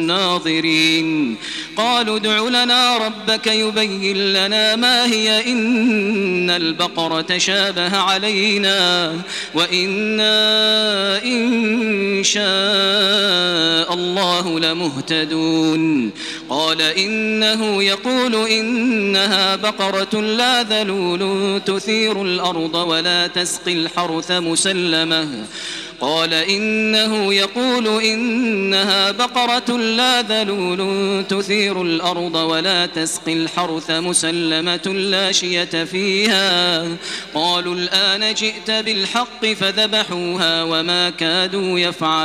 الناظرين. قالوا ادع لنا ربك يبين لنا ما هي إن البقرة تشابه علينا وإنا إن شاء الله لمهتدون. قال إنه يقول إنها بقرة لا ذلول تثير الأرض ولا تسقي الحرث مسلمة. قال إنه يقول إنها بقرة لا ذلول تثير الأرض ولا تسقي الحرث مسلمة لا شية فيها. قالوا الآن جئت بالحق فذبحوها وما كادوا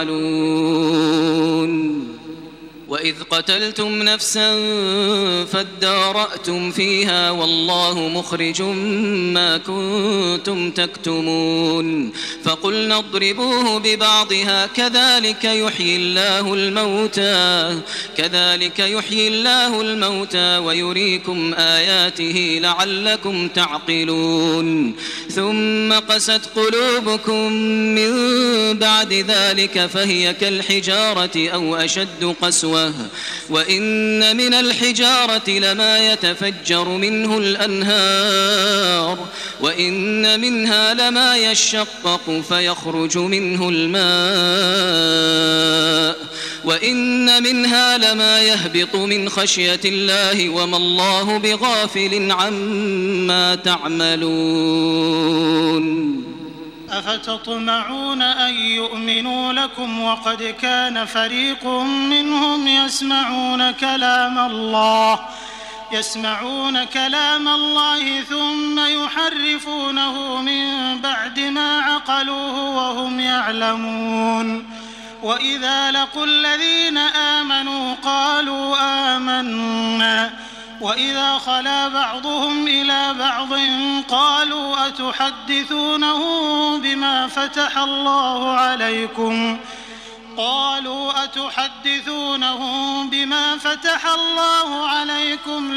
يفعلون. وإذ قتلتم نفسا فادارأتم فيها والله مخرج ما كنتم تكتمون. فقلنا اضربوه ببعضها كذلك يحيي الله الموتى ويريكم آياته لعلكم تعقلون. ثم قست قلوبكم من بعد ذلك فهي كالحجارة أو أشد قسوة. وإن من الحجارة لما يتفجر منه الأنهار وإن منها لما يشقق فيخرج منه الماء وإن منها لما يهبط من خشية الله وما الله بغافل عما تعملون. أفتطمعون أن يؤمنوا لكم وقد كان فريق منهم يسمعون كلام الله ثم يحرفونه من بعد ما عقلوه وهم يعلمون. وإذا لقوا الذين آمنوا قالوا آمنا وإذا خلا بعضهم إلى بعض قالوا أتحدثونهم بما فتح الله عليكم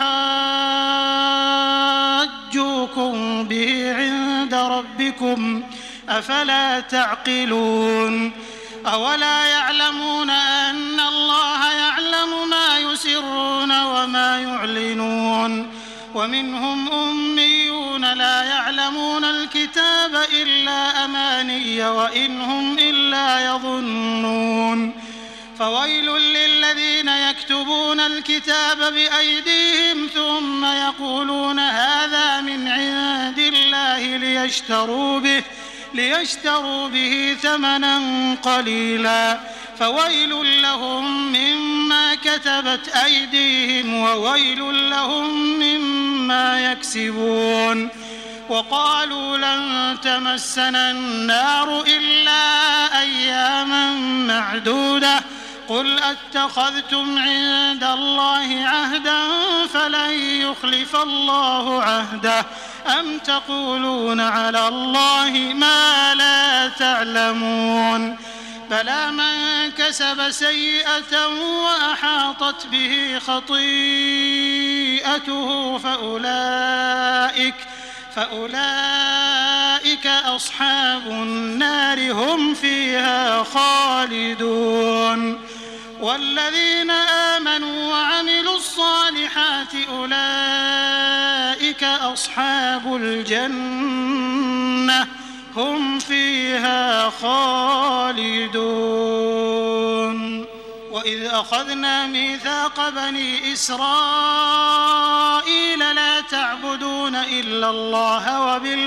ليحاجوكم به عند ربكم أفلا تعقلون. أولا يعلمون أن الله يعلم ما يسرون وما يعلنون. ومنهم أميون لا يعلمون الكتاب إلا أماني وإن هم إلا يظنون. فويل للذين يكتبون الكتاب بأيديهم ثم يقولون هذا من عند الله ليشتروا به ثمنا قليلا فويل لهم مما كتبت أيديهم وويل لهم مما يكسبون. وقالوا لن تمسنا النار إلا أياما معدودة قل أتخذتم عند الله عهدا فلن يخلف الله عهده أم تقولون على الله ما لا تعلمون. بلى من كسب سيئة وأحاطت به خطيئته فأولئك أصحاب النار هم فيها خالدون. والذين آمنوا وعملوا الصالحات أولئك أصحاب الجنة هم فيها خالدون. وإذ أخذنا ميثاق بني إسرائيل لا تعبدون إلا الله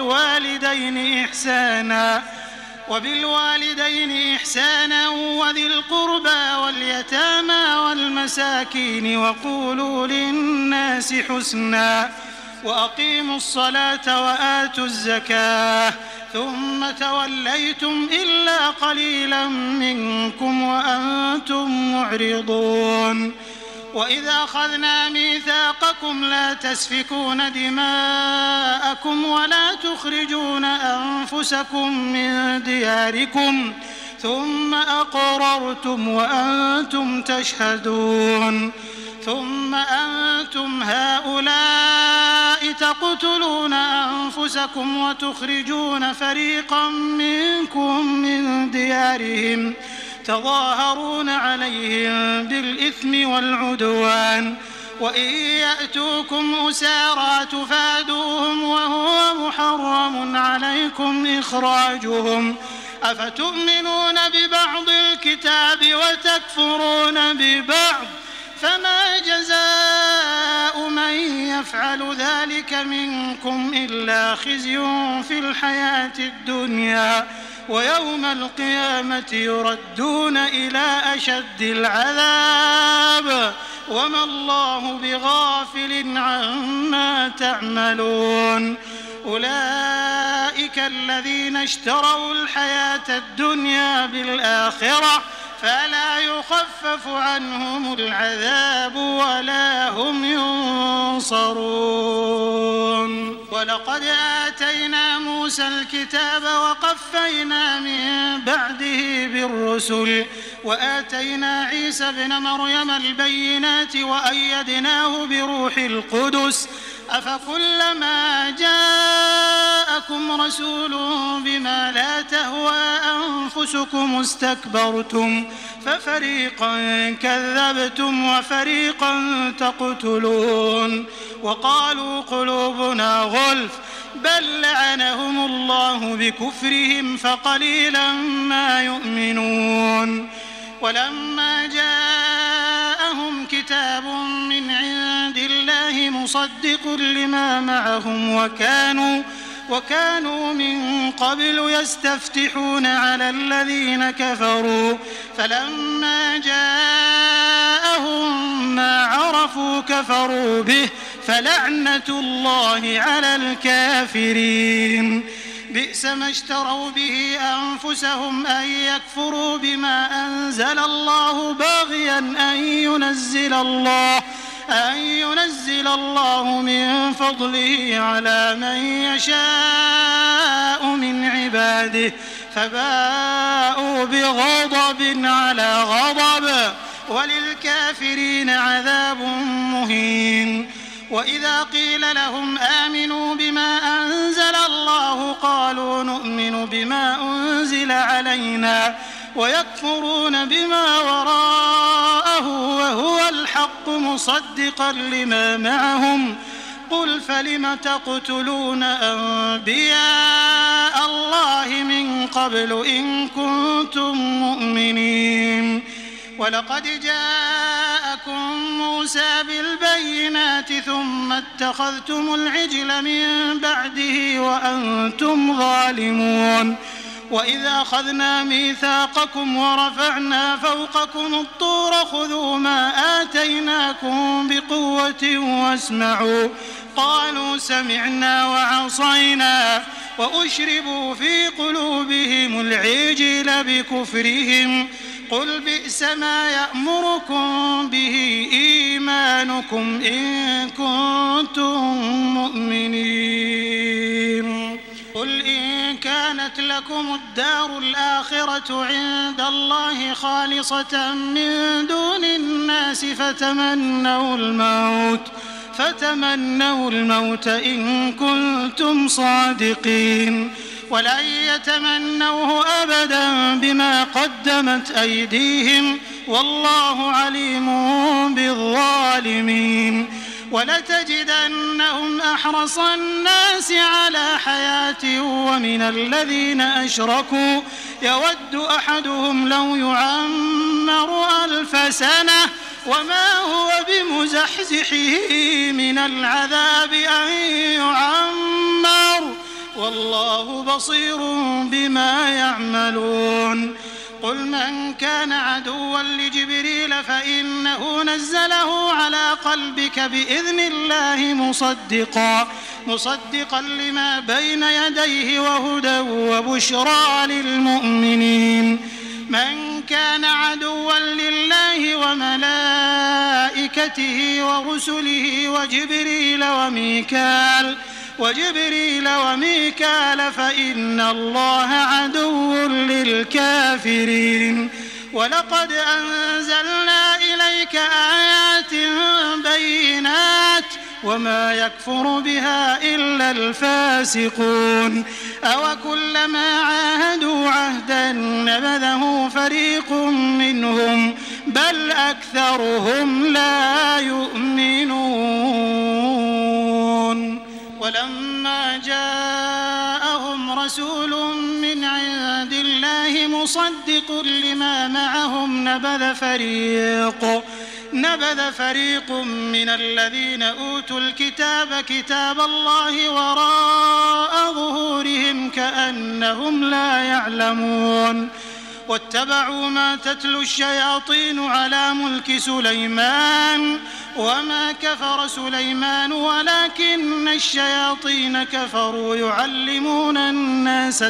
وبالوالدين إحسانا وذي القربى واليتامى والمساكين وقولوا للناس حسنا وأقيموا الصلاة وآتوا الزكاة ثم توليتم إلا قليلا منكم وأنتم معرضون. وإذا أخذنا ميثاقكم لا تسفكون دماءكم ولا تخرجون أنفسكم من دياركم ثم أقررتم وأنتم تشهدون. ثم أنتم هؤلاء تقتلون أنفسكم وتخرجون فريقا منكم من ديارهم تظاهرون عليهم بالإثم والعدوان وإن يأتوكم أسارى تفادوهم وهو محرم عليكم إخراجهم أفتؤمنون ببعض الكتاب وتكفرون ببعض فما جزاء من يفعل ذلك منكم إلا خزي في الحياة الدنيا ويوم القيامة يردون إلى أشد العذاب وما الله بغافل عما تعملون أولئك الذين اشتروا الحياة الدنيا بالآخرة فلا يخفف عنهم العذاب ولا هم ينصرون ولقد آتينا موسى الكتاب وقفينا من بعده بالرسل وآتينا عيسى ابن مريم البينات وأيدناه بروح القدس أفكلما جاءكم رسول بما لا تهوى أنفسكم استكبرتم ففريقا كذبتم وفريقا تقتلون وقالوا قلوبنا غلف بل لعنهم الله بكفرهم فقليلا ما يؤمنون ولما جاءهم كتاب من عند الله مصدق لما معهم وكانوا من قبل يستفتحون على الذين كفروا فلما جاءهم ما عرفوا كفروا به فلعنة الله على الكافرين بئس ما اشتروا به أنفسهم أن يكفروا بما أنزل الله باغيا أن ينزل الله من فضله على من يشاء من عباده فباءوا بغضب على غضب وللكافرين عذاب مهين وإذا قيل لهم آمنوا بما أنزل الله قالوا نؤمن بما أنزل علينا ويكفرون بما وراءه وهو الحق مصدقا لما معهم قل فلم تقتلون أنبياء الله من قبل إن كنتم مؤمنين ولقد جاءكم موسى بالبينات ثم اتخذتم العجل من بعده وأنتم ظالمون وإذا أخذنا ميثاقكم ورفعنا فوقكم الطور خذوا ما آتيناكم بقوة واسمعوا قالوا سمعنا وعصينا وأشربوا في قلوبهم العجل بكفرهم قل بئس ما يأمركم به إيمانكم إن كنتم مؤمنين قل إن كانت لكم الدار الآخرة عند الله خالصة من دون الناس فتمنوا الموت إن كنتم صادقين ولن يتمنوه أبدا بما قدمت أيديهم والله عليم بالظالمين ولتجدنهم أحرص الناس على حياة ومن الذين أشركوا يود أحدهم لو يعمر 1000 سنة وما هو بمزحزحه من العذاب أن يعمر والله بصير بما يعملون قل من كان عدوا لجبريل فإنه نزله على قلبك بإذن الله مصدقا لما بين يديه وهدى وبشرى للمؤمنين من كان عدوا لله وملائكته ورسله وجبريل وميكال فإن الله عدو للكافرين ولقد أنزلنا إليك آيات بينات وما يكفر بها إلا الفاسقون. أوكلما عاهدوا عهدا نبذه فريق منهم بل أكثرهم لا يؤمنون. ولما جاءهم رسول من عند الله مصدق لما معهم نبذ فريق من الذين أوتوا الكتاب كتاب الله وراء ظهورهم كأنهم لا يعلمون. واتبعوا ما تتلو الشياطين على ملك سليمان وما كفر سليمان ولكن الشياطين كفروا يعلمون الناس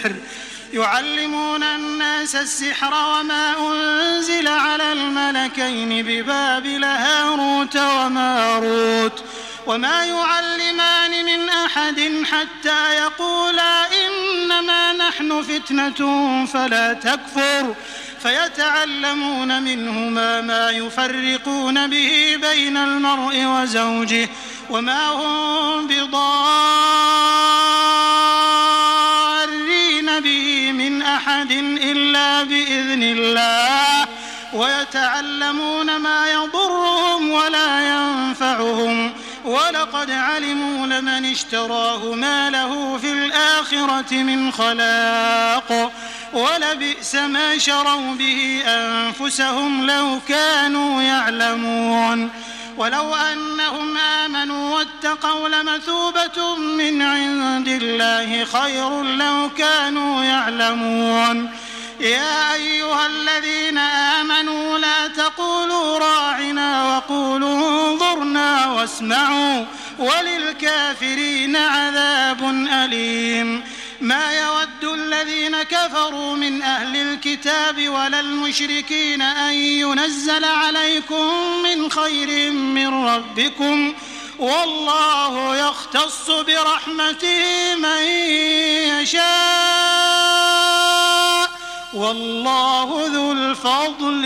السحر وما أنزل على الملكين ببابل هاروت وماروت وما يعلمان من أحد حتى يقولا إنما نحن فتنة فلا تكفر فيتعلمون منهما ما يفرقون به بين المرء وزوجه وما هم بضارين به من أحد إلا بإذن الله ويتعلمون ما يضرهم ولا ينفعهم ولقد علموا لمن اشتراه ما له في الآخرة من خلاق ولبئس ما شروا به أنفسهم لو كانوا يعلمون. ولو أنهم آمنوا واتقوا لمثوبة من عند الله خير لو كانوا يعلمون. يا أيها الذين آمنوا لا تقولوا راعنا وقولوا انظرنا واسمعوا وللكافرين عذاب أليم. ما يود الذين كفروا من أهل الكتاب ولا المشركين أن ينزل عليكم من خير من ربكم والله يختص برحمته من يشاء والله ذو الفضل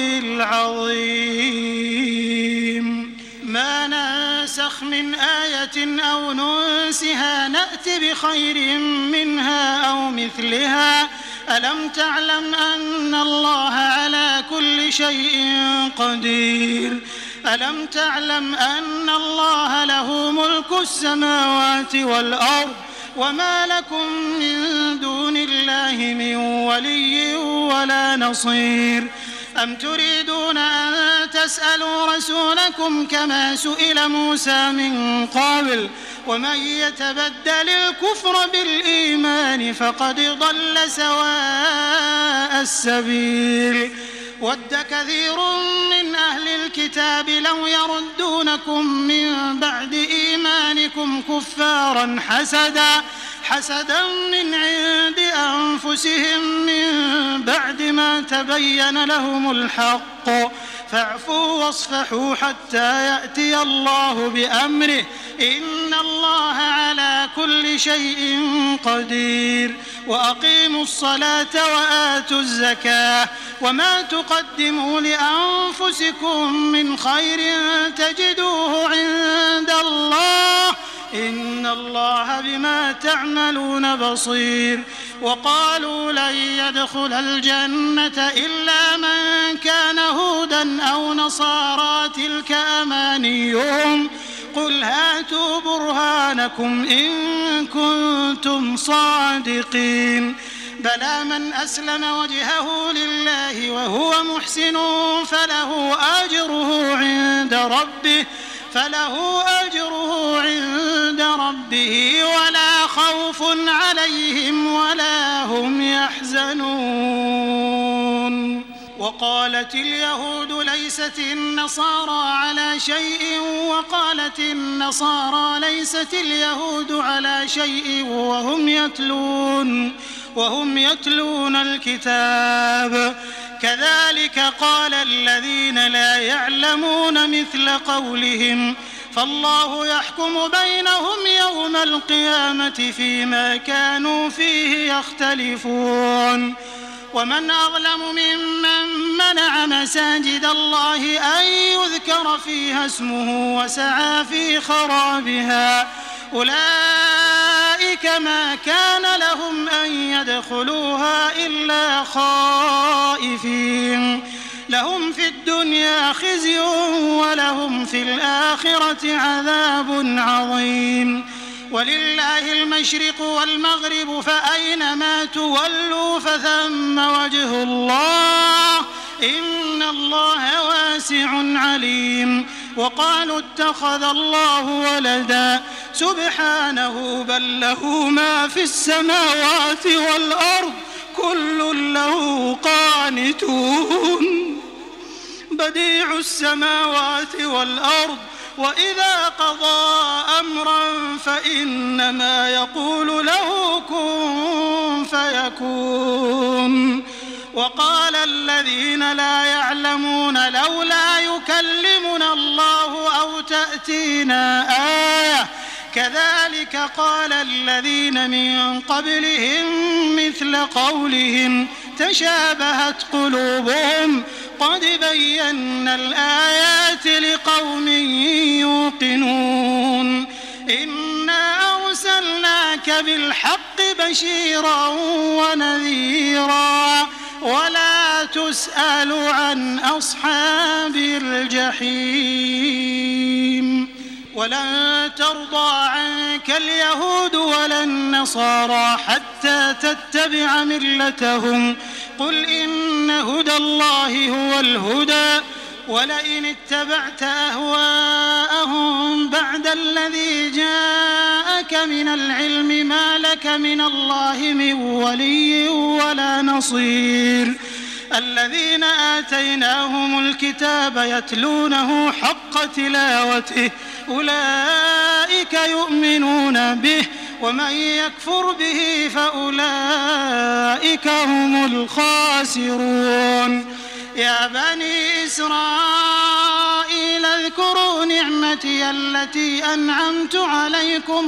العظيم. ما ننسخ من آية أو ننسها نأت بخير منها أو مثلها ألم تعلم أن الله على كل شيء قدير. ألم تعلم أن الله له ملك السماوات والأرض وما لكم من دون الله من ولي ولا نصير. أم تريدون أن تسألوا رسولكم كما سئل موسى من قبل ومن يتبدل الكفر بالإيمان فقد ضل سواء السبيل. ود كثير من أهل الكتاب لو يردونكم من بعد إيمانكم كفارا حسدا من عند أنفسهم من بعد ما تبين لهم الحق فاعفوا واصفحوا حتى يأتي الله بأمره إن الله على كل شيء قدير. وأقيموا الصلاة وآتوا الزكاة وما تقدموا لأنفسكم من خير تجدوه عند الله إن الله بما تعملون بصير. وقالوا لن يدخل الجنة إلا من كان هودا أو نصارى تلك أمانيهم قل هاتوا برهانكم إن كنتم صادقين. بلى من أسلم وجهه لله وهو محسن فله أجره عند ربه ولا خوف عليهم ولا هم يحزنون. وقالت اليهود ليست النصارى على شيء وقالت النصارى ليست اليهود على شيء وهم يتلون الكتاب كذلك قال الذين لا يعلمون مثل قولهم فالله يحكم بينهم يوم القيامة فيما كانوا فيه يختلفون. ومن أظلم ممن منع مساجد الله أن يذكر ذكر فيها اسمه وسعى في خرابها أولئك ما كان لهم أن يدخلوها إلا خائفين لهم في الدنيا خزي ولهم في الآخرة عذاب عظيم ولله المشرق والمغرب فأينما تولوا فثم وجه الله إن الله واسع عليم وقالوا اتخذ الله ولدا سبحانه بل له ما في السماوات والأرض كل له قانتون بديع السماوات والأرض وإذا قضى أمرا فإنما يقول له كن فيكون وقال الذين لا يعلمون لولا يكلمنا الله أو تأتينا آية كذلك قال الذين من قبلهم مثل قولهم تشابهت قلوبهم قد بينا الآيات لقوم يوقنون إنا أرسلناك بالحق بشيرا ونذيرا ولا تسأل عن أصحاب الجحيم ولن ترضى عنك اليهود ولا النصارى حتى تتبع ملتهم قل إن هدى الله هو الهدى ولئن اتبعت أهواءهم بعد الذي جاءك من العلم ما لك من الله من ولي ولا نصير الذين آتيناهم الكتاب يتلونه حق تلاوته أولئك يؤمنون به ومن يكفر به فأولئك هم الخاسرون يا بني إسرائيل اذكروا نعمتي التي أنعمت عليكم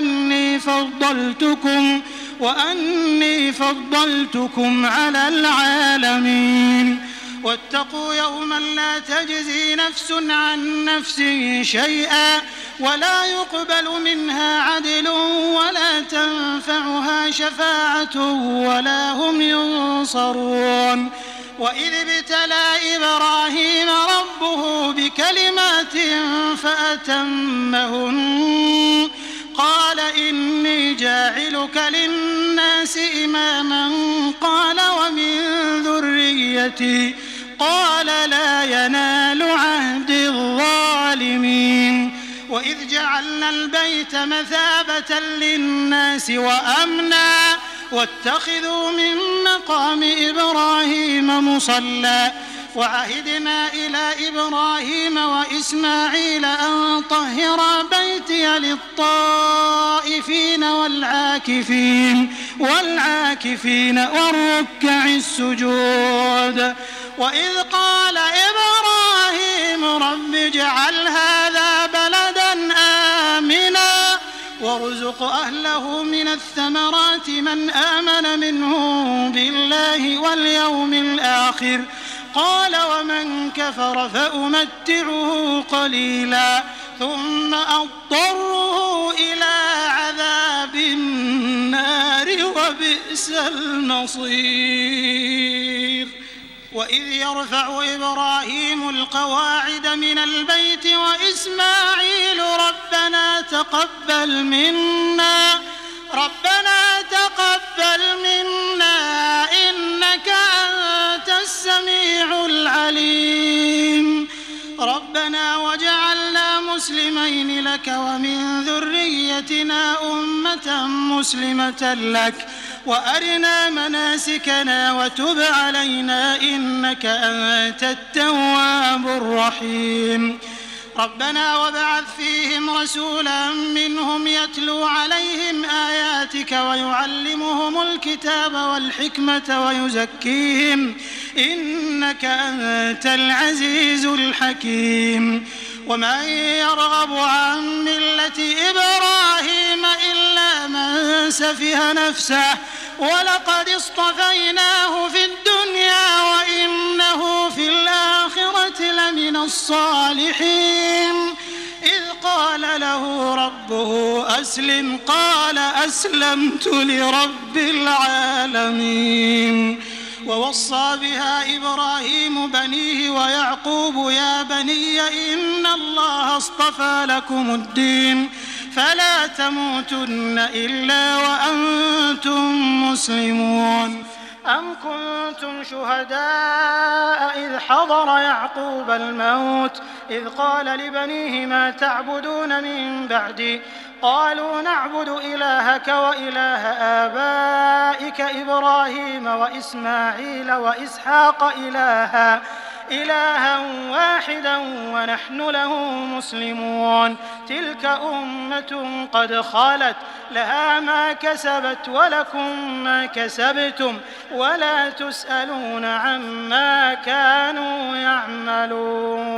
وأني فضلتكم على العالمين واتقوا يوما لا تجزي نفس عن نفس شيئا ولا يقبل منها عدل ولا تنفعها شفاعة ولا هم ينصرون وإذ ابتلى إبراهيم ربه بكلمات فأتمهن قال إني جاعلك للناس إماما قال ومن ذريتي قال لا ينال عهد الظالمين وإذ جعلنا البيت مثابة للناس وأمنا واتخذوا من مقام إبراهيم مصلى وعهدنا إلى إبراهيم وإسماعيل أن طهرا بيتي للطائفين والعاكفين والركع السجود وإذ قال إبراهيم رب اجعل هذا بلدا آمنا وارزق أهله من الثمرات من آمن منهم بالله واليوم الآخر قال ومن كفر فأمتعه قليلا ثم أضطره إلى عذاب النار وبئس المصير وإذ يرفع إبراهيم القواعد من البيت وإسماعيل ربنا تقبل منا إنك أنت السميع العليم ربنا وجعلنا مسلمين لك ومن ذريتنا أمة مسلمة لك وأرنا مناسكنا وتب علينا إنك أنت التواب الرحيم ربنا وابعث فيهم رسولا منهم يتلو عليهم آياتك ويعلمهم الكتاب والحكمة ويزكيهم إنك أنت العزيز الحكيم ومن يرغب عن ملة إبراهيم إلا من سفه نفسه ولقد اصطفيناه في الدنيا وإنه في الآخرة لمن الصالحين إذ قال له ربه أسلم قال أسلمت لرب العالمين ووصى بها إبراهيم بنيه ويعقوب يا بني إن الله اصطفى لكم الدين فلا تموتن إلا وأنتم مسلمون أم كنتم شهداء إذ حضر يعقوب الموت إذ قال لبنيه ما تعبدون من بعدي قالوا نعبد إلهك وإله آبائك إبراهيم وإسماعيل وإسحاق إلها واحدا ونحن له مسلمون تلك أمة قد خلت لها ما كسبت ولكم ما كسبتم ولا تسألون عما كانوا يعملون.